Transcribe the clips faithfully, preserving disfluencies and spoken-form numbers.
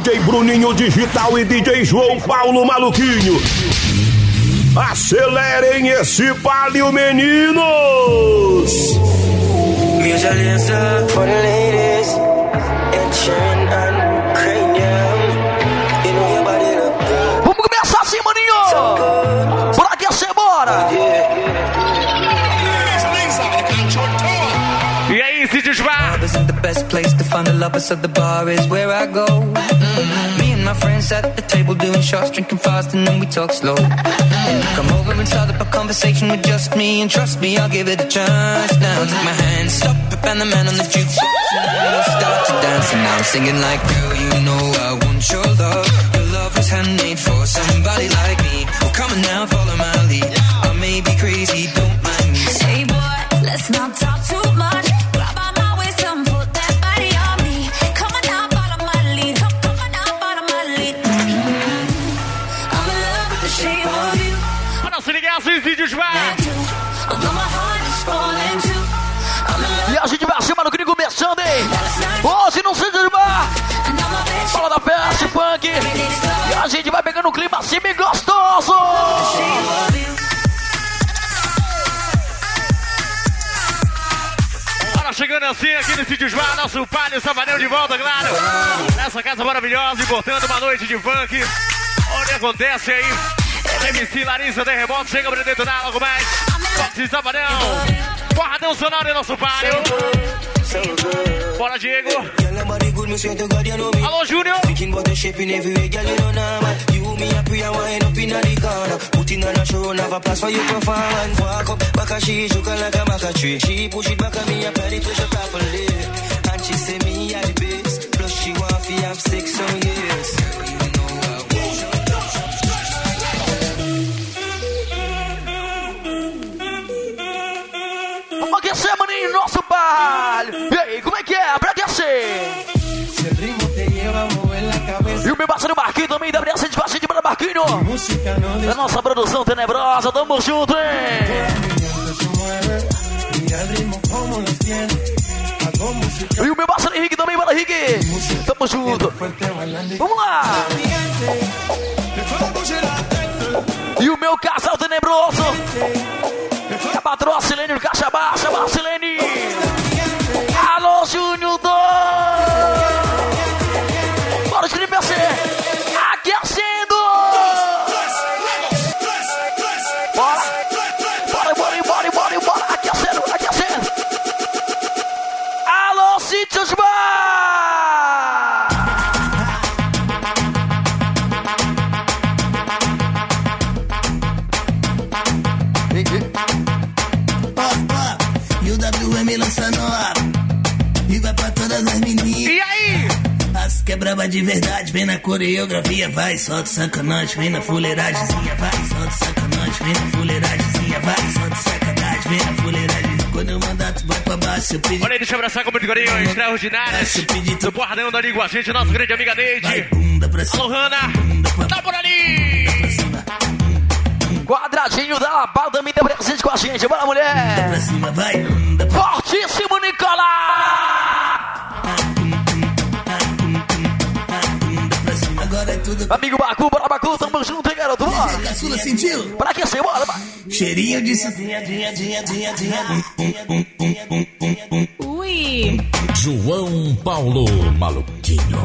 J Bruninho Digital e D J João Paulo Maluquinho. Acelerem esse palio, meninos! Minha aliança for the ladies, Ed Sheeran and Cranium. You know your body look good. Vamos começar assim, maninho! Bora que é bora! E aí, se desvá! Isn't the best place to find the lovers, so the bar is where I go. Mm-hmm. Me and my friends at the table doing shots, drinking fast, and then we talk slow. And you come over and start up a conversation with just me, and trust me, I'll give it a chance. Now take my hand, stop it, and the man on the jukebox. We'll start to dance, and now I'm singing like, girl, you know I want your love. Your love was handmade for somebody like me. Well, come on now, follow my lead. I may be crazy, don't mind me. Hey boy, let's not talk too much. E a gente vai acima no gringo começando, hein? Hoje não se desmar. Fala da festa, funk. E a gente vai pegando um clima assim bem gostoso. Bora chegando assim aqui nesse desmar, nosso palio Savanel de volta, claro. Nessa casa maravilhosa, importando uma noite de funk. Onde acontece aí? M C Larissa Terremoto chega pra detonar logo mais. Fox e Savanel. Porradão sonoro em nosso palio. Bora, Diego. Alô, Júnior. Vamos aquecer, maninho, nosso palio. E aí, como é que é? Pra aquecer. E o meu parceiro Marquinho também dá presente com a gente, para Marquinho. Da nossa produção tenebrosa, tamo junto, hein? E o meu parceiro Henrique também, para Henrique. Tamo junto. Vamos lá. E o meu casal tenebroso. A patroa Silene do Caixa Baixa, Marcelene. Alô, Júnior dois. Bora de P C. Aquecendo. Bora. Bora, bora, bora, bora, bora. Aquecendo, aquecendo. Alô, Sítios Bar. E o W M lança nova e vai pra todas as meninas. E aí? As quebraba de verdade, vem na coreografia, vai, solta sacanagem, vem na fuleiragemzinha, vai, solta sacanagem, vem na fuleiragemzinha, vai, solta sacanagem, vem na fuleiragem. Quando eu mandar, tu vai pra baixo, eu pedi. Olha aí, deixa eu abraçar com muito carinho, extraordinárias. Do Porradão da Língua, a gente, nosso grande amiga Neide. Alô, Hanna, tá por ali. Quadradinho da Labala também deu presente com a gente. Bora, mulher! Pra cima, vai. Fortíssimo, Nicolás! Agora é tudo. Amigo Bacu, bora, Bacu, tamo junto, hein, garoto? Bora! Caçula sentiu? Pra aquecer, bora, vai! Cheirinho de dinha, dinha, dinha, dinha, dinha. Ui! João Paulo Maluquinho.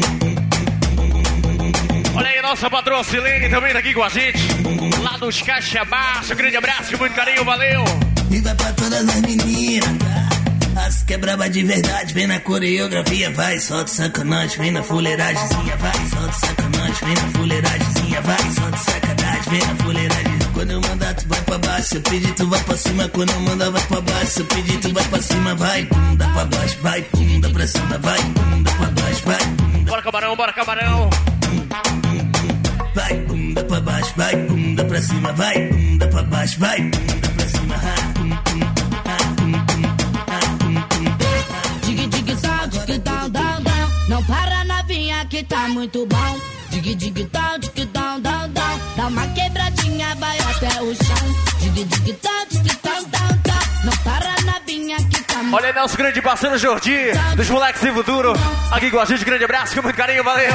Olha aí, nossa patroa Silene também tá aqui com a gente. Lá dos Caixa Baixa, um grande abraço, muito carinho, valeu. E vai pra todas as meninas. As quebraba de verdade, vem na coreografia, vai, solta sacanagem, vem na fuleiragemzinha, vai, solta sacanagem, vem na fuleiragemzinha, vai, solta sacanagem, vem na fuleiragem. Quando eu mandar, tu vai pra baixo, eu pedi, tu vai pra cima. Quando eu mandar, vai pra baixo, eu pedi, tu vai pra cima, vai, bunda pra baixo, vai, bunda pra cima, vai, bunda pra baixo, vai, bunda. Bora, camarão, bora, camarão. Vai, bunda pra baixo, vai, bunda pra cima, vai, bunda pra baixo, vai, bunda pra cima, Dig, dig, tal, dig, tal, tal, tal. Não para novinha que tá muito bom. Dig, dig, tal, dig, tal, tal, tal. Dá uma quebradinha, vai até o chão. Dig, dig, tal, dig, tal, tal, tal. Não para novinha que tá muito. Olha aí, nosso grande parceiro Jordi, dos moleques em futuro. Aqui com a gente, grande abraço, com muito carinho, valeu.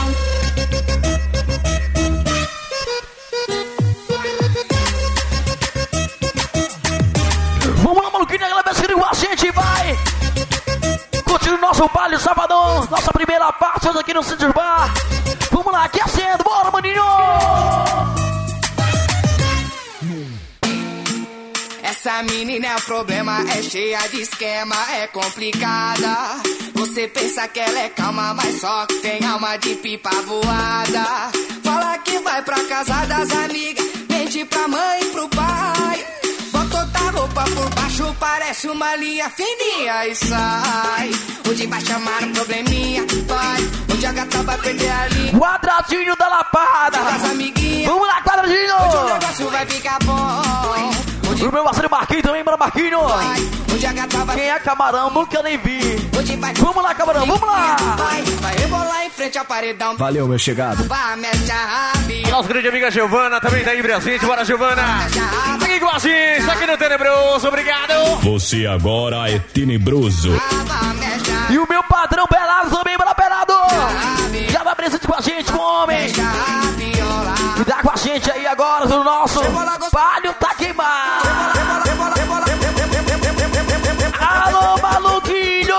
Vamos lá, maluquinho, galera, com a gente, vai! Curtindo o nosso baile Sabadão, nossa primeira parte hoje aqui no Citrus Bar. Vamos lá, aquecendo, bora, maninho! Essa menina é o problema, é cheia de esquema, é complicada. Você pensa que ela é calma, mas só que tem alma de pipa voada. Fala que vai pra casa das amigas, mente pra mãe e pro pai. Bota outra roupa por baixo, parece uma linha fininha e sai. Onde vai chamar um probleminha, vai. Onde a gata vai perder a linha. Quadradinho da Lapada. Das amiguinhas. Vamos lá, quadradinho. Onde o negócio vai ficar bom. Onde... O meu parceiro Marquinhos também, bora Marquinhos. Onde a gata vai... Quem é camarão, nunca nem vi. Onde vai... Vamos lá, camarão, vamos lá. Vai, vai rebolar em frente ao paredão. Valeu, meu chegado. Vai, mexe a rabia. Nossa grande amiga Giovana também tá aí presente. Bora, Giovana. Aqui com a gente, aqui no Tenebroso. Obrigado. Você agora é tenebroso. E o meu padrão Pelado também, bora Pelado. Já vai presente com a gente, homem. E dá com a gente aí agora no nosso palho tá queimado. Alô, maluquinho.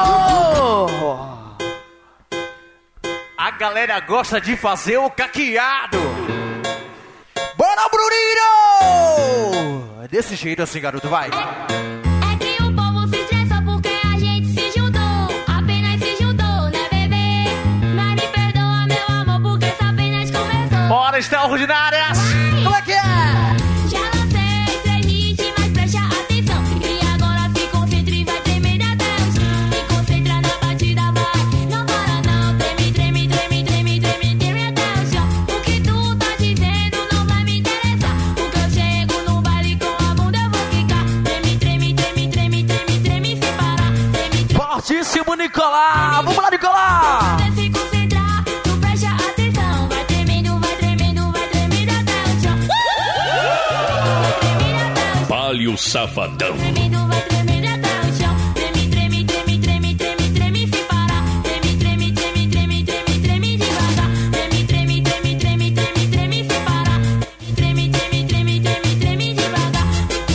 A galera gosta de fazer o caqueado. Bora, Bruninho. É desse jeito assim, garoto, vai. É que o povo se estressa porque a gente se juntou. Apenas se juntou, né, bebê? Mas me perdoa, meu amor, porque essa apenas começou. Bora, extraordinárias. Como é que é? Já lancei três hits, mas preste atenção. E agora se concentra e vai tremer até o chão. Se concentra na batida, vai. Não para não, treme, treme, treme, treme, treme, treme até o chão. O que tu tá dizendo não vai me interessar. Porque eu chego no baile com a bunda eu vou ficar. Treme, treme, treme, treme, treme, treme sem parar. Treme, treme. Fortíssimo Nicolás. Vamos lá, Nicolás. Se concentrar, tu preste atenção. Vai tremendo, vai tremendo, vai tremendo até o chão. Vai tremendo até o chão. Palio Safadão. Tremendo, vai tremendo até o chão. Treme, treme, treme, treme, treme, treme sem parar. Treme, treme, treme, treme, treme, treme devagar. Treme, treme, treme, treme, treme, treme sem parar. Treme, treme, treme, treme, treme devagar.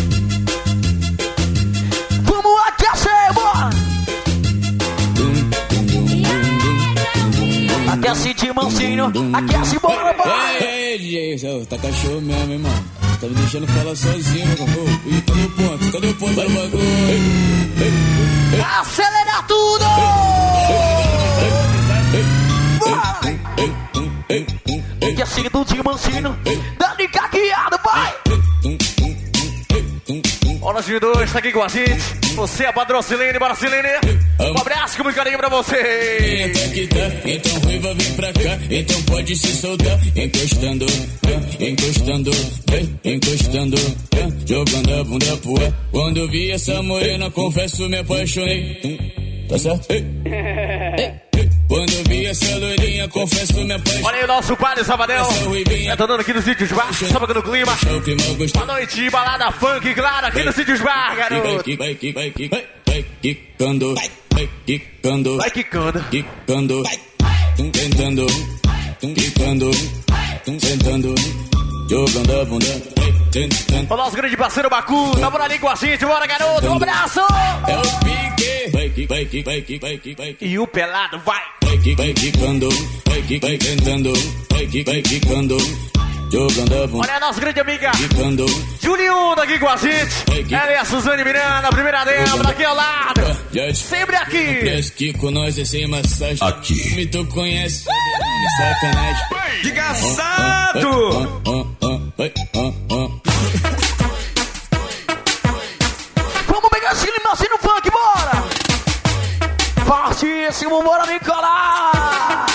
Vamos aquecer, bora. Aquece de mansinho. Aquece, bora, bora. Ei, D J, tá cachorro mesmo, hein, mano? Tá me deixando falar sozinho, meu amor. E cadê o ponto? Cadê o ponto do bagulho? Acelera tudo! Que é seguido de mansinho. Dani caqueado, vai! Olha, G dois, tá aqui com a gente. Você é a patrocinene, bora Silene. Um abraço com muito carinho pra você. Então ruiva vem pra cá, então pode se soltar. Encostando, encostando, encostando, jogando a bunda pro ar. Quando eu vi essa morena, confesso, me apaixonei. Tá certo? Quando eu vi essa loirinha, confesso, me apaixonei. Olha aí o nosso Padre Sabadão. Retornando aqui no Sítios Bar, sábado no clima. Boa noite de balada funk, claro, aqui no Sítios Bar, garoto. Vai, vai, vai, vai, vai, vai, quicando, vai, quicando, vai quicando, quicando, tentando, quicando, sentando, jogando a bunda. O nosso grande parceiro Bacu, tá por ali com a gente, bora, garoto, um abraço. É o pique, vai, vai, vai, vai, vai, vai. E o pelado vai. Vai, vai, quicando, vai, vai, tentando, vai, vai, quicando, jogando a bunda. Olha a nossa grande amiga quicando. Julião tá aqui com a gente. Ela é a Suzane Miranda, a primeira dama, aqui ao lado. Sempre aqui. Parece que com nós é sem massagem. Aqui. Me tu conhece, sacanagem. Desgraçado! Vamos pegar esse clima assim no funk, bora! Fortíssimo, bora, Nicolás!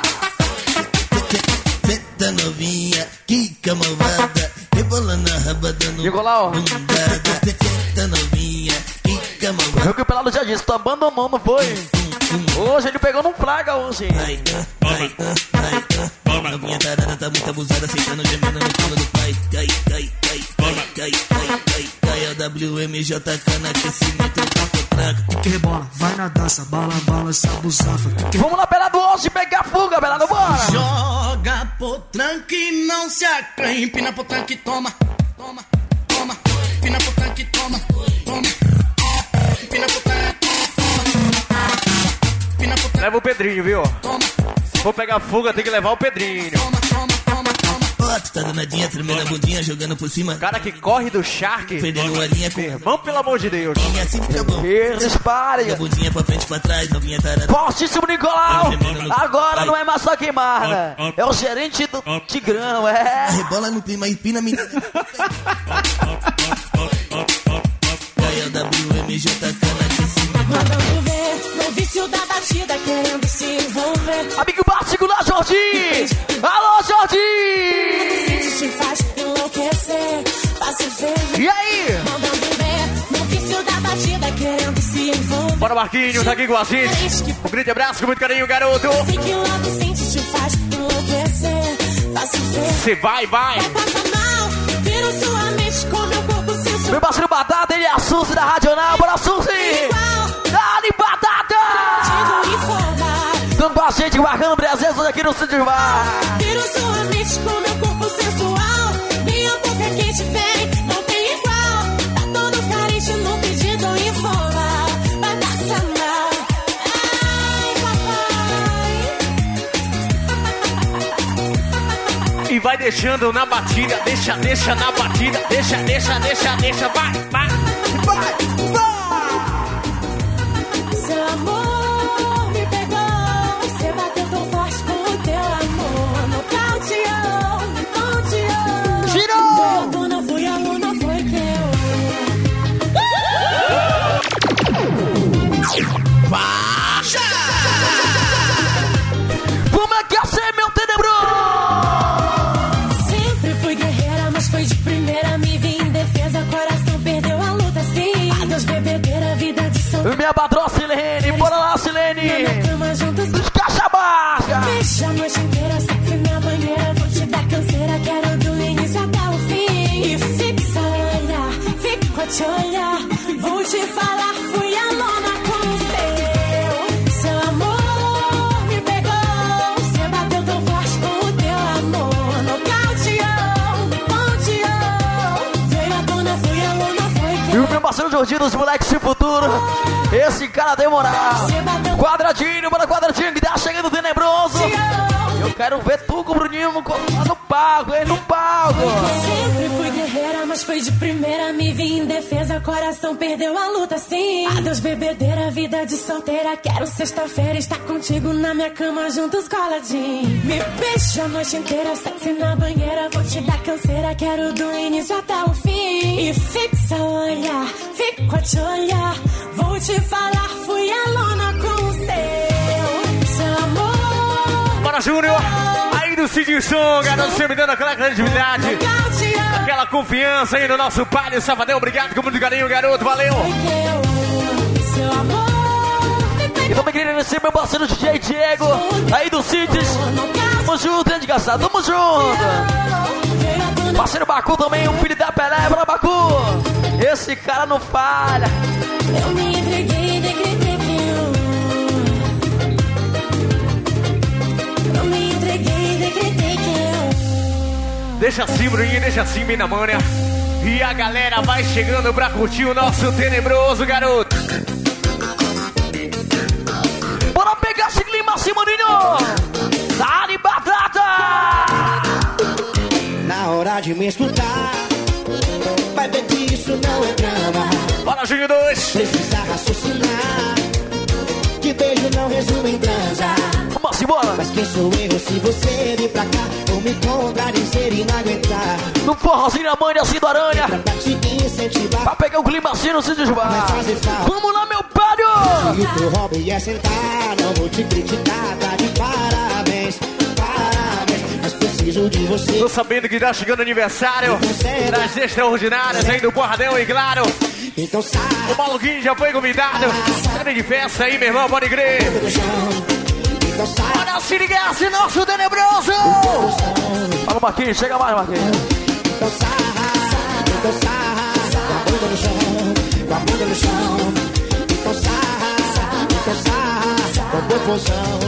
Senta novinha, quica malvada, rebolando a rabada no Nicolau. bundada. Senta novinha, quica malvada. O que o Pelado já disse, tu abandonou, não foi? Hoje ele pegou num flaga hoje. Ai, ai, ai, ai. Novinha tarada tá muito abusada, sentando, gemendo no colo do pai. Cai, cai, cai, cai, cai, cai, cai, cai, é o W W M J K no aquecimento, eu tranca. Que rebola, vai na dança, bala, bala, sabuzafa. Vamos lá, Pelado, hoje pegar fuga, Pelado, bora! Joga potranca e não se acanhe. Empina potranca e toma, toma, toma. Empina potranca e toma, toma. Empina potranca, toma. Empina potranca. Leva o Pedrinho, viu? Toma. Se for pegar fuga, tem que levar o Pedrinho. Toma, toma, toma, toma. Ó, tu tá danadinha, tremendo a bundinha, jogando por cima. O cara que corre do Shark. Perdendo a linha com Irmão, pelo amor de Deus. E assim fica bom. Dispare. A bundinha pra frente, pra trás, novinha tarada. Fortíssimo Nicolau. Agora não é mais só queimada. É o gerente do Tigrão, é. Rebola no clima, empina, menina. Gaia W M J K na aquecimento. Mandando ver, no vício da batida, querendo se envolver. Amigo particular, Jordi. Alô, Jordi. Se te faz enlouquecer, fácil ver. E aí? Mandando ver, no vício da batida, querendo se envolver. Bora, Marquinhos, tá aqui com a gente. Um grande abraço, com muito carinho, garoto. Sei que logo sente, te faz enlouquecer, fácil ver. Você vai, vai. Vai passar mal, viro sua mente com meu corpo sensual. Meu parceiro Batata, ele é a Suzy da Radional. Bora, Suzy. Dá-lhe Batata. Digo informar. Estão com a gente, marcando presença aqui no Sítio Bar. Viro sua mente com meu corpo sensual. Minha boca quente vem, não tem igual. Tá todo carente no pedido informa. Vai passar mal. Ai, papai. E vai deixando na batida. Deixa, deixa na batida. Deixa, deixa, deixa, deixa. Vai, vai. Vai, vai. Seu amor me pegou. Você bateu tão forte com o teu amor. Nocauteou, me ponteou. Girou. Foi a dona, foi a luna, foi que eu. Como é que é ser, meu tenebroso? Sempre fui guerreira, mas foi de primeira. Me vi em defesa, coração perdeu a luta, sim. Adeus, bebedeira, vida de São Minha patroa Silene, bora lá, Silene. na cama juntos. Descaixa baixa. Deixa a noite inteira, sexy na banheira. Vou te dar canseira, quero do início até o fim. E fixa olhar, fico a te olhar. Vou te falar, fui a lona com o seu. Seu amor me pegou. Você bateu tão forte com o teu amor. Nocauteou, me ponteou. Veio a dona, fui a lona, foi que E o meu parceiro Jorginho dos moleques sem futuro. Esse cara tem moral. Quadradinho, bora quadradinho que tá chegando tenebroso. Eu quero ver tu com o Bruninho no, no palco, hein, no palco. Sempre fui guerreira, mas foi de primeira. Me vi em defesa, coração perdeu a luta, sim. Adeus, bebedeira, vida de solteira. Quero sexta-feira estar contigo na minha cama, juntos coladinho. Me beija a noite inteira, sexy na banheira. Vou te dar canseira, quero do início até o fim. E fixa o olhar, fico a te olhar. Vou te falar, fui a lona com o seu. Seu amor. Bora, Júnior. Aí do Cid Som, garoto, você me dando aquela credibilidade. Aquela confiança aí no nosso palio Safadão. Obrigado com muito carinho, garoto. Valeu. E também queria agradecer meu parceiro D J Diego, aí do Cities. Tamo junto, hein, desgraçado. Tamo junto. Parceiro Bacu também, o filho da Pelé. Bora, Bacu. Esse cara não falha. Eu me entreguei e decretei que eu. Eu me entreguei e decretei que eu. Deixa assim, Bruninho, deixa assim, bem na manha. E a galera vai chegando pra curtir o nosso tenebroso, garoto. Bora pegar esse clima assim, maninho. Dá-lhe batata. Na hora de me escutar, vai ver que isso não é drama. Bora, Júnior dois. Precisa raciocinar, que beijo não resume em transa. Vamos assim, bora. Mas quem sou eu se você vir pra cá ou me contradizer e não aguentar? No forrozinho na manha assim do Aranha. Pra te incentivar, Pra pegar o clima assim no Cid Bar. vai fazer falta. Vamos lá, meu palho. E o teu hobby é sentar, não vou te criticar, tá de parabéns, parabéns. Mas preciso de você. Tô sabendo que tá chegando aniversário das extraordinárias aí do Porradão e claro. Então sai O maluquinho já foi convidado. Grande festa aí, meu irmão, pode crer. do chão. Então sai Olha se ligar esse nosso tenebroso. Fala, Marquinhos, chega mais, Marquinhos. Então sai, então sai, bunda no chão, com a bunda no chão. Então sarra, então sarra, com popozão.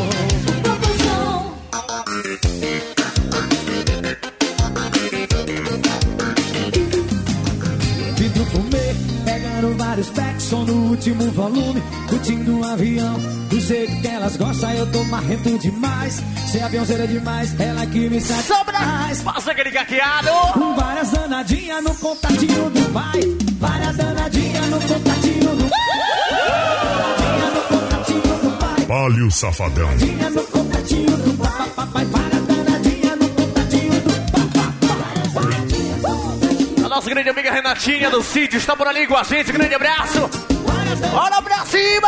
Vidro fumê, pegando vários packs, som no último volume, curtindo um avião, do jeito que elas gostam, eu tô marrento demais. Ser aviãozeira demais, ela que me satisfaz. Passa aquele caqueado. Com várias danadinhas no contatinho do pai. Várias danadinhas no contatinho do pai. Danadinha no contatinho do pai. Olha o safadão. Danadinha no contatinho do pai. Papai, para danadinha no contatinho do pai. A nossa grande amiga Renatinha do Sítio está por ali com a gente. Grande abraço. Bora pra cima.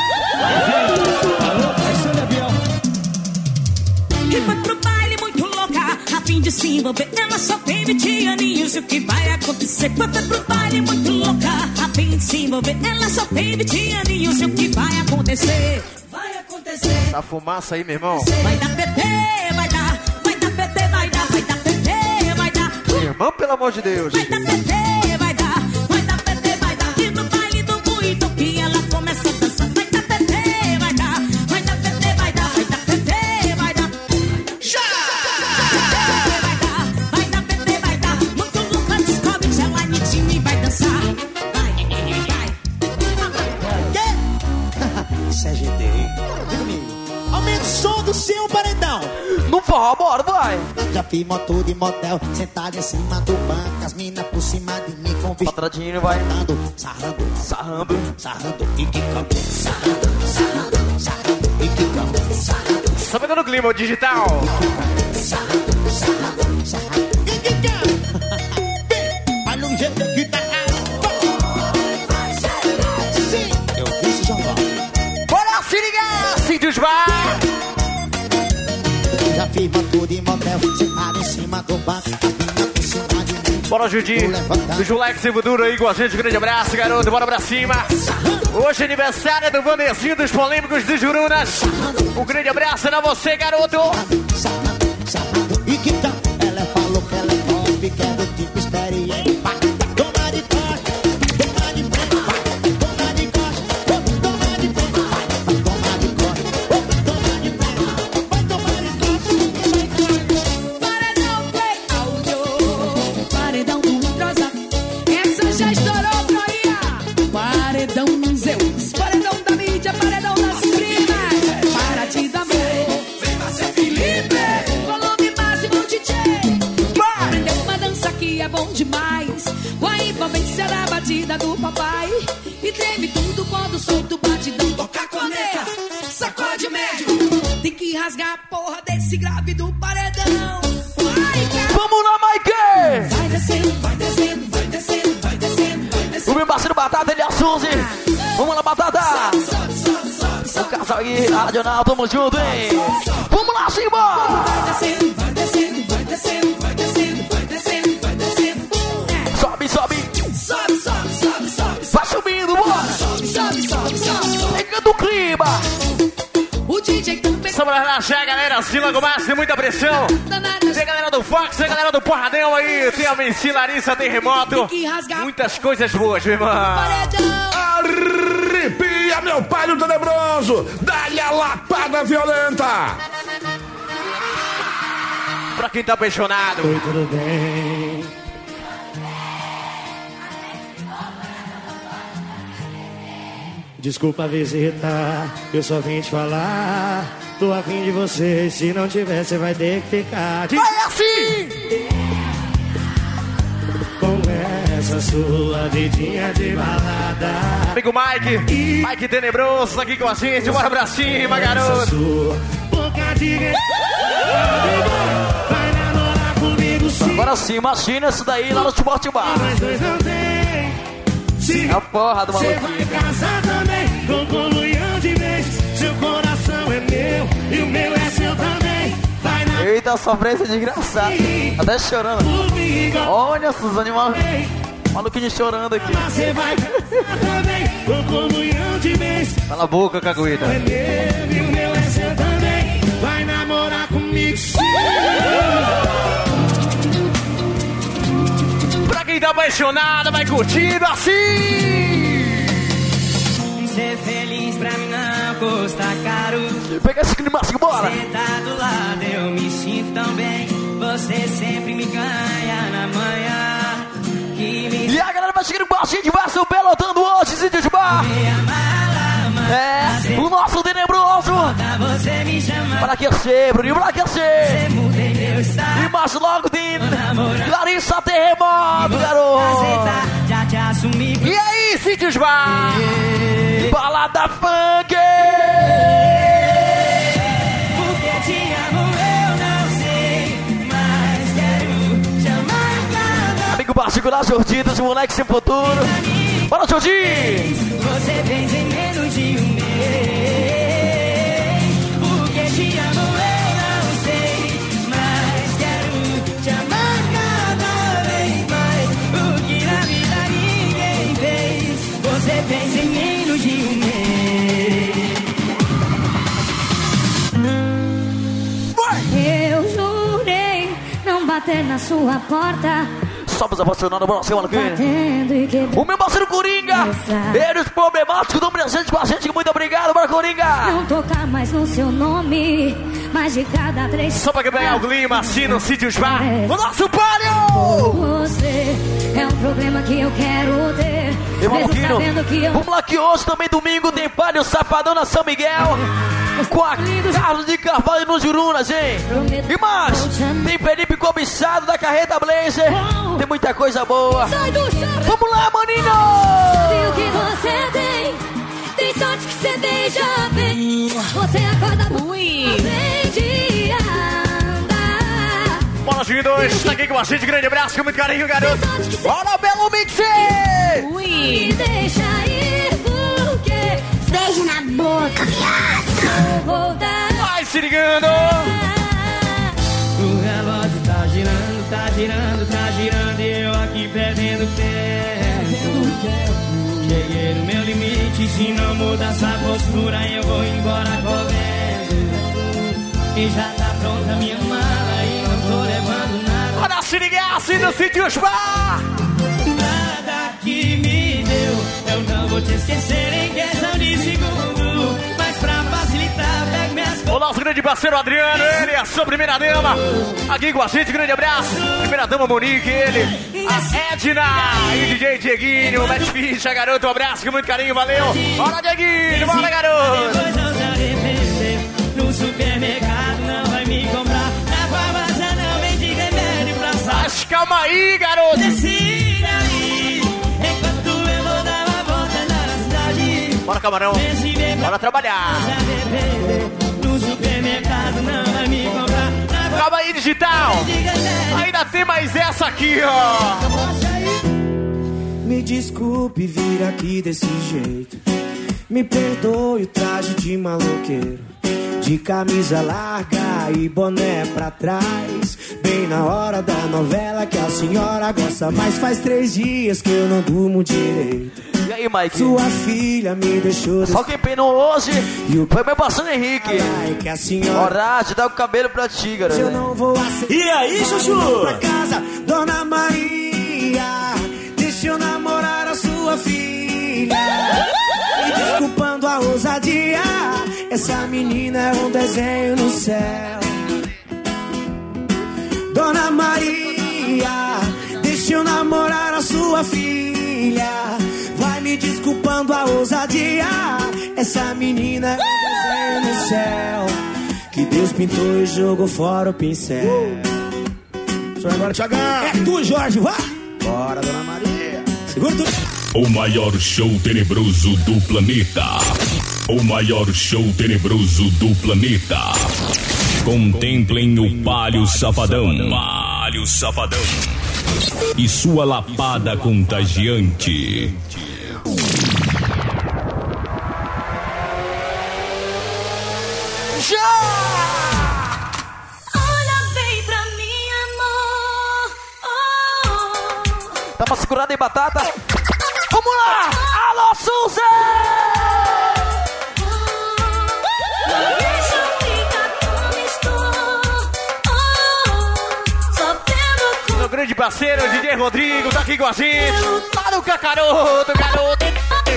E foi pro baile muito louca, a fim de se envolver. Ela só tem vinte aninhos, e o que vai acontecer? Foi pro baile muito louca, a fim de se envolver. Ela só tem vinte aninhos, e o que vai acontecer? Vai acontecer. Tá fumaça aí, meu irmão. Vai dar P T, vai dar, vai dar P T, vai dar, vai dar P T, vai dar. Meu irmão, pelo amor de Deus. Vai dar P T, vai dar, vai dar P T, vai dar. E no baile do muito que ela começa a dançar. Vai dar P T, vai dar, vai dar P T, vai dar, vai dar P T, vai dar. Já! Vai dar, vai dar P T, vai dar. Muito louca, descobre que ela é time e vai dançar. Vai, vai. Que? Isso é G T. Diga comigo. Aumenta o som do seu paredão. No forró, bora, vai. Já vi moto de motel, sentado em cima do banco, as minas por cima de mim com vestido. Patradinho, vai. Sarrando, sarrando, Sarrando. sarrando e quicando. Sarrando, sarrando, sarrando e quicando. Sarrando, Só pegando o clima, o digital. sarrando, sarrando, sarrando e quicando. Olha o jeito que tá. Sim, eu vi esse jornal. Bora se ligar, Sítios Bar. Já fiz moto de motel, sentado em cima do banco, as minas por cima de mim. Bora, Judy. O Julex e Duro aí com a gente. Grande abraço, garoto. Bora pra cima. Hoje é aniversário do Vandercinho dos Polêmicos de Jurunas. Um grande abraço pra você, garoto. Sarrando, sarrando e quicando. Ela falou que ela é pop, que é do tipo experiente. Dona de costa, dona de costa, dona de costa, dona de costa, dona de costa, dona de costa, vai tomar de costa. Paredão Play Audio, paredão do Nitrosa. Essa já estourou pra aí. Paredão Zeus, paredão da mídia, paredão das primas. Para de dar amor, vem ser Felipe. Volume máximo D J. Aprendeu uma dança que é bom demais. Com a envolvência da batida do papai. E treme tudo quando solta o batidão. Toca a corneta, sacode médio. Tem que rasgar a porra desse grave do paredão. Vai, cara. Vamos lá, Mike! Vai descendo, vai descendo, vai descendo, vai descendo, vai O descendo. meu parceiro Batata, ele é a Suzy. Vamos lá, Batata! Sobe, sobe, sobe, sobe, O sobe. casal aí, Radional, tamo junto, hein? Vamos lá, Simba! Vai descendo, vai descendo, vai descendo, vai descendo, vai descendo, vai descendo. É. Sobe, sobe! Sobe, sobe, sobe, sobe, Vai subindo, bora! sobe, sobe, sobe, sobe, sobe. Pegando o clima! O D J também. Só pra relaxar, galera. Sila Gomes, tem muita pressão. Tem a galera do Fox, tem a galera do Porradão aí. Tem a Venci, Larissa, Terremoto. Muitas coisas boas, meu irmão. Arrepia, meu palho tenebroso. Dá-lhe a lapada violenta. Pra quem tá apaixonado. Oi, tudo bem? Desculpa a visita, eu só vim te falar. Tô afim de você, se não tiver, você vai ter que ficar. Vai assim! Com essa sua vidinha de balada. Amigo Mike, Mike Tenebroso, tá aqui com a gente. Bora pra cima, garoto. Sua boca de... Vai namorar comigo sim. Agora sim, imagina isso daí lá no Sport Bar. Nós dois não tem. Se É a porra do você maluquinho. vai casar também com comunhão de vez. Seu coração é meu e o meu é seu também. Vai na Eita, sofrência desgraçada. Até chorando. comigo. Olha, Suzane, mal... maluquinho chorando aqui. Você vai casar também com comunhão de vez. Cala a boca, cagueta. É meu e o meu é seu também. Vai namorar comigo sim. Pra quem quem tá apaixonado vai curtindo assim. Ser feliz pra mim não custa caro. Pega esse clima assim, bora. Você tá do lado, eu me sinto tão bem. Você sempre me ganha na manhã. Que me... E a galera vai chegando com a gente, vai se pelotando hoje, Cid de Bar. É, o nosso tenebroso. Você me chama. Para aquecer, Bruninho, para aquecer. E mais logo tem Larissa Terremoto, garoto. Já te assumi. E aí, Cid de Bar? Balada funk. Porque te amo, eu não sei, mas quero te amar. Amigo básico das Jordidas, moleque sem futuro. Bora, Jordi! Você fez em menos de um mês. Porque te amo, eu não sei, mas quero te amar cada vez mais. O que na vida ninguém fez, você fez em menos de um mês. Eu jurei não bater na sua porta. Somos apaixonados por você, mano. Batendo e quebrando. O meu parceiro Coringa, eles problemáticos, estão presentes com a gente. Muito obrigado, bora, Coringa. Não tocar mais no seu nome, mas de cada três. Só pra quebrar o clima, assim no Sítio Bar. É. O nosso palio! Você é um problema que eu quero ter. E vamos, Mesmo sabendo que eu... vamos lá que hoje também domingo tem Palio Safadão na São Miguel. Com a Carlos de Carvalho no Jurunas, hein? E mais, tem Felipe Cobiçado da Carreta Blazer. Tem muita coisa boa. Vamos lá, maninho! Sabe o que você tem? Tem sorte que você beija bem. Você acorda muito bem de andar. Bola de dois, tá aqui com a gente. Grande abraço, com muito carinho, garoto. Bora, Belo Mix! Me deixa ir porque beijo na boca, viado. Vou dar. Vai se ligando! O relógio tá girando, tá girando, tá girando. E eu aqui perdendo tempo. Cheguei no meu limite. Se não mudar essa postura, eu vou embora correndo. E já tá pronta a minha mala. E não tô levando nada. Bora se ligar, assim no Sítio Bar! Nada que me deu, eu não vou te esquecer em questão de segundo. Mas pra facilitar, pego minhas coisas. O nosso grande parceiro Adriano, ele é a sua primeira dama. Aqui com a gente, grande abraço. Primeira dama Monique, ele, a Edna e o D J Dieguinho, o Matt Ficha, garoto, um abraço com muito carinho, valeu. Bora, Dieguinho, bora, garoto. Depois não se arrepender, no supermercado não vai me comprar. Na farmácia não vende remédio pra sair. Mas calma aí, garoto. Decida aí, enquanto eu vou dar uma volta na cidade. Bora, camarão, bora trabalhar. No supermercado não vai me comprar. Calma aí, digital. Ainda tem mais essa aqui, ó. Me desculpe vir aqui desse jeito. Me perdoe o traje de maloqueiro, de camisa larga e boné pra trás. Bem na hora da novela que a senhora gosta. Mas faz três dias que eu não durmo direito. E aí, Mike? Sua filha me deixou. Só quem penou hoje foi meu parceiro Henrique. Ai, que a senhora... Horácio, dá o cabelo pra ti, garoto. Eu não vou aceitar. E aí, Chuchu? Pra casa, Dona Maria, deixa eu namorar a sua filha. E desculpando a ousadia, essa menina é um desenho no céu. Dona Maria, deixa eu namorar a sua filha. Vai me desculpando a ousadia, essa menina é um desenho no céu. Que Deus pintou e jogou fora o pincel. Uh. Só agora, Thiagão. É tu, Jorge, vá. Bora, Dona Maria. Segura tu. O maior show tenebroso do planeta. O maior show tenebroso do planeta. Contemplem o Palio Safadão. Palio Safadão. E sua lapada contagiante. Já! Olha bem pra mim, amor. Oh. Dá uma segurada em batata. Vamos lá! Alô, Suzy! Deixa eu ficar como estou. Oh. Só pelo grande parceiro, D J Rodrigo, tá aqui com a gente. Tá no Cacaroto, garoto.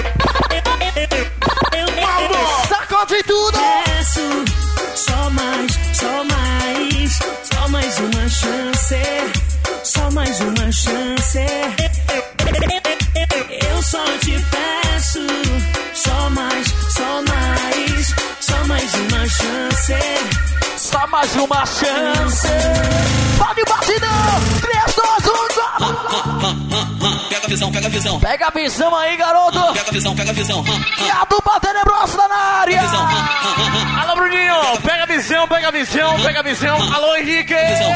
Sacode tudo! Peço só mais, só mais, só mais uma chance, só mais uma chance. Eu só te peço só mais, só mais, só mais uma chance, só mais uma chance. Pode batidão! três, dois, um, Pega a visão, pega a visão. Pega a visão aí, garoto. Pega a visão, pega a visão. E a dupla tenebrosa tá na área. Alô, Bruninho. Pega a visão, pega a visão, pega a visão. Alô, Henrique.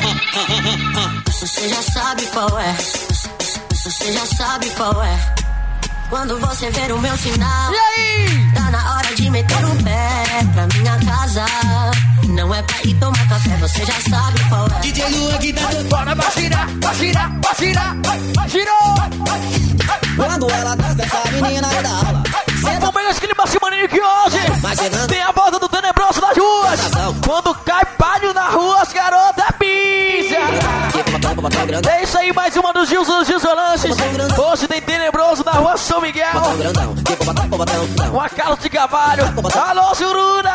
Você já sabe qual é. Você já sabe qual é. Quando você ver o meu sinal. E aí? Tá na hora de meter o pé pra minha casa. Não é pra ir tomar café, você já sabe qual é. D J Luan que tá do bora, vai girar, vai girar, vai girar, vai, girou. Quando ela dança, essa menina é da aula. Vamos pegar esse clima maninho que hoje tem a volta do tenebroso das ruas. Quando cai palho na rua, as garotas pisa. É isso aí, mais uma dos Gils dos Gilsolanches. Hoje tem tenebroso na rua São Miguel. Uma casa de cavalo. Alô, Suruna!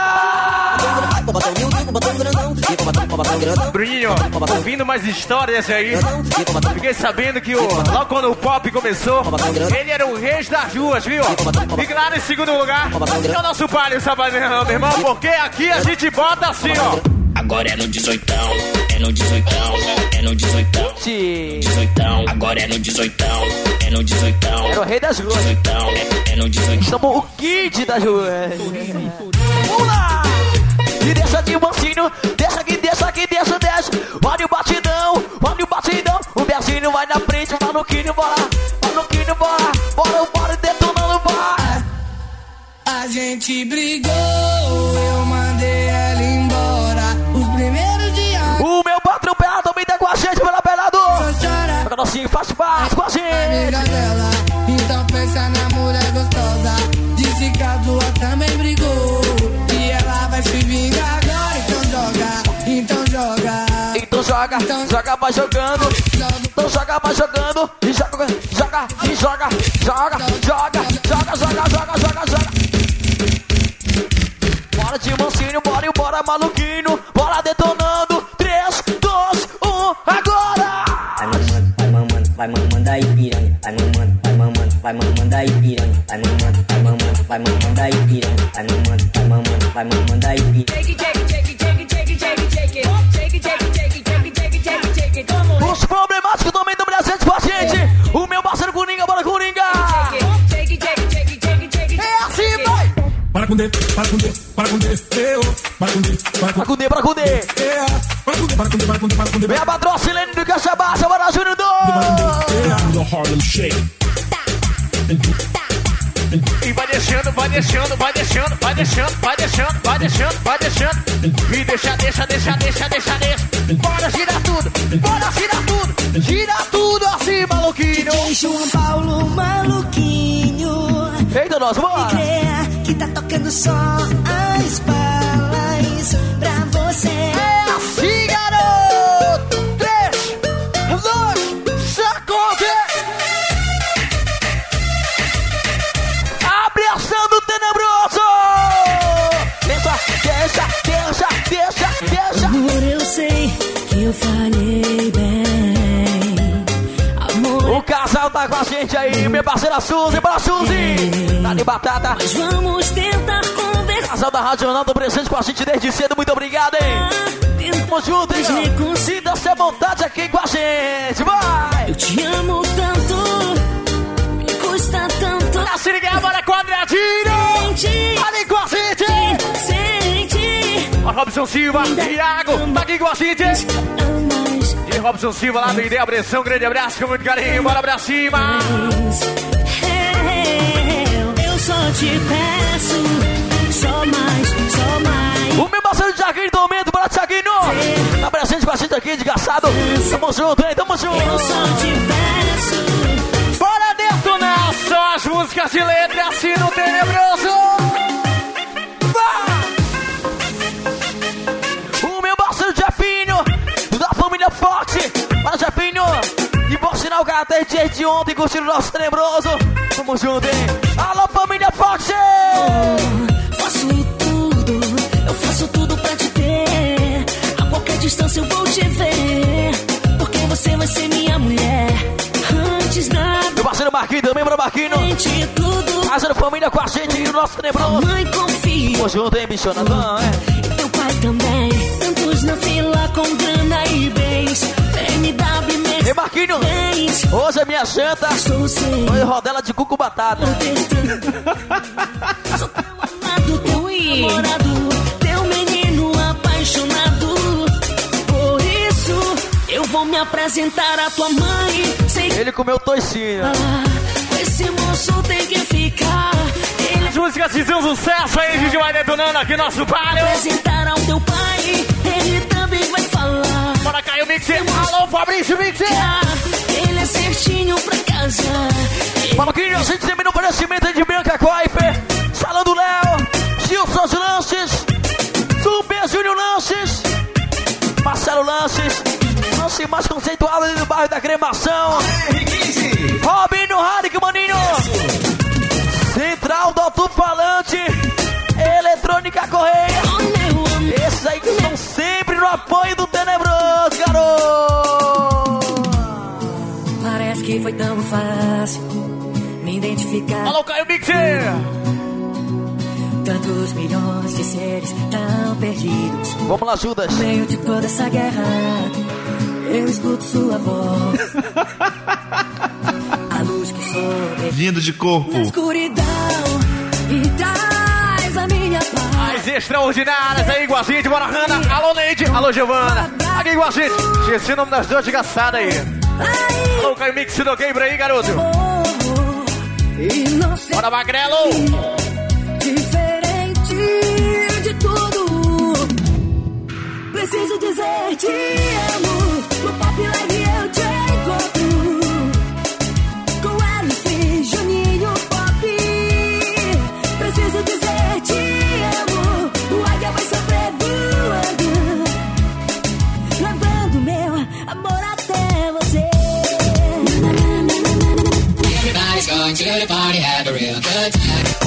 Bruninho, ouvindo mais histórias aí, fiquei sabendo que o, logo quando o pop começou, ele era o rei das ruas, viu? Fica lá em segundo lugar, é o nosso palio Sabadão, meu irmão, porque aqui a gente bota assim, ó. Agora é no dezoitão, é no dezoitão, é no dezoitão, dezoitão, agora é no dezoitão, é no dezoitão, era o rei das ruas, dezoitão, é, é no dezoitão. Somos o kid das ruas. Vamos lá! E deixa de mansinho, deixa aqui, deixa aqui, deixa, deixa. Olha o batidão, olha o batidão. O Bezinho vai na frente, vai no quinho, bora, vai no quinho, bora, bora, bora, detonando, bora. A gente brigou, eu mandei ela embora. Os primeiros dias. O meu patrão Pelado também tá com a gente, pela Pelado. O Nocinho faz parte com a gente. Amiga dela, então pensa na mulher gostosa. Disse que a tua também brigou. E ela vai se vingar agora, então joga, então joga. Então joga, então joga, vai jogando. Então joga, vai jogando. E joga, joga, e joga, joga, joga, joga, joga, joga, joga, joga. Bora de mansinho, bora e bora maluquinho. Bora detonando. três, dois, um, agora! Vai mamando, vai mamando aí piranha. Vai mamando, vai mamando, vai mamando aí piranha. Vai mamando, vai mamando, vai mamando aí piranha. Vai mamando, vai mamando, vai mamando aí piranha. Os problemáticos também do Brasil com a gente. O meu parceiro Coringa, bora Coringa! É assim, vai! Para com D, para com D, para com D, eu, para com D, para com D, para com D, para com D, para com D, para com D, para com D. Vem a patrocínio do Caixa Baixa, bora Júnior do Harlem Shake. E vai deixando, vai deixando, vai deixando, vai deixando, vai deixando, vai deixando, vai deixando. E deixa, deixa, deixa, deixa, deixa, deixa. Bora girar tudo, bora girar tudo, gira tudo assim, maluquinho. D J João Paulo, maluquinho. Eita, nós, bora. Que tá tocando só as balas pra você. É assim, garoto. Três, dois, sacode. Abraçando o tenebroso. Deixa, deixa, deixa, deixa, deixa. Amor, eu sei que eu falhei bem. Amor, o casal tá com a gente aí, minha parceira Suzy, bora Suzy. Tá de batata. Mas vamos tentar conversar. Casal da Rádio Ronaldo presente com a gente desde cedo, muito obrigado, hein. Tamo junto, hein. Sinta-se à vontade aqui com a gente, vai. Eu te amo tanto, me custa tanto. Pra se ligar, bora quadradinho. Sente, ali com a gente. Sente. Ó, Robson Silva, Thiago, tá aqui com a gente. E Robson Silva lá do Ideia Pressão, grande abraço com muito carinho, bora pra cima. Eu só te peço, só mais, só mais. O meu parceiro Thiaguinho Tormento, bora Thiaguinho. Tá presente com a gente aqui, desgraçado. Tamo junto, hein, tamo junto. Eu só te peço. Bora detonar só as músicas de letra assim no tenebroso. Vai! O meu parceiro Jefinho, da família Forte. Bora Jefinho. tá desde ontem curtindo o nosso tenebroso. Tamo junto, hein? Alô, família Fox! Faço tudo, eu faço tudo pra te ter. A qualquer distância eu vou te ver, porque você vai ser minha mulher. Antes nada. Meu parceiro Marquinhos também, bora Marquinhos. Fazendo família com a gente e o nosso tenebroso. Mãe confia. Tamo junto, hein, bichona? Não, é? E teu pai também. Tantos na fila com grana e bens. B M W, Mercedes. Ei, Marquinhos, hoje é minha janta. Foi rodela de cuco batata. Sou teu amado, teu namorado, teu menino apaixonado. Por isso, eu vou me apresentar à tua mãe. Sei Ele comeu toicinho. ah, esse moço tem que ficar. Ele As músicas fizeram sucesso aí, a gente vai detonando aqui nosso palio. apresentar ao teu pai, ele também vai falar. Bora cair o Mixer. Alô, Fabrício Mixer. Ele é certinho pra casar. Maluquinho, a gente termina o oferecimento de Bianca Kuiper, Salão do Léo, Gilson Lances, Super Júnior Lances, Marcelo Lances, lance mais conceituado ali do bairro da Cremação, Robinho Harrick, maninho, Central do Alto-Falante, Eletrônica Correia. Esses aí que estão sempre no apoio do Tenebroso, garoto. Parece que foi tão fácil me identificar. Alô, Caio Mixer. Tantos milhões de seres tão perdidos. Vamos lá, Judas. No meio de toda essa guerra, eu escuto sua voz. A luz que sobe Lindo de corpo. na escuridão e traz a minha paz. As extraordinárias aí com a gente, bora Hanna. Alô, Neide. Alô, Giovana. Aqui com a gente. Esqueci o nome das duas desgraçadas aí. Alô, Caio Mixer, do quebra aí, garoto. Bora, Magrelo. Diferente de tudo, preciso dizer te amo. No Pop Live eu te encontro com Alice, Juninho, Pop. Preciso dizer te amo. O águia vai sobrevoando, levando meu amor até você. Everybody's going to the party, have a real good time.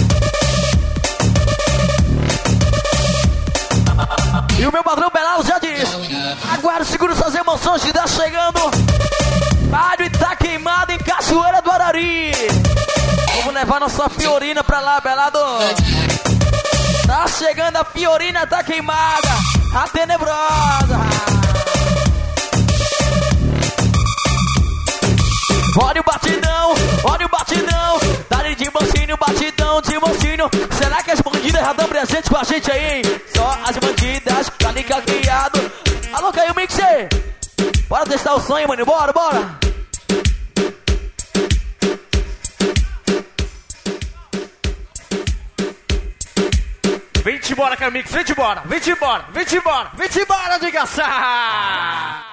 E o meu padrão Belal já diz: agora segura suas emoções que tá chegando. Rádio tá queimado em Cachoeira do Arari. Vamos levar nossa Fiorina pra lá, Belado. Tá chegando a Fiorina, tá queimada. A tenebrosa. Olha o batidão, olha o batidão. Dali de mocinho, batidão de mocinho. Será que as bandidas já estão presentes com a gente aí, hein? Só as bandidas, tá ligadado. Alô, Caio Mixer. Bora testar o sonho, mano, bora, bora. Vem-te embora, Caio Mixer, vem-te embora, vem-te embora, vem-te embora, vem-te embora, diga-se.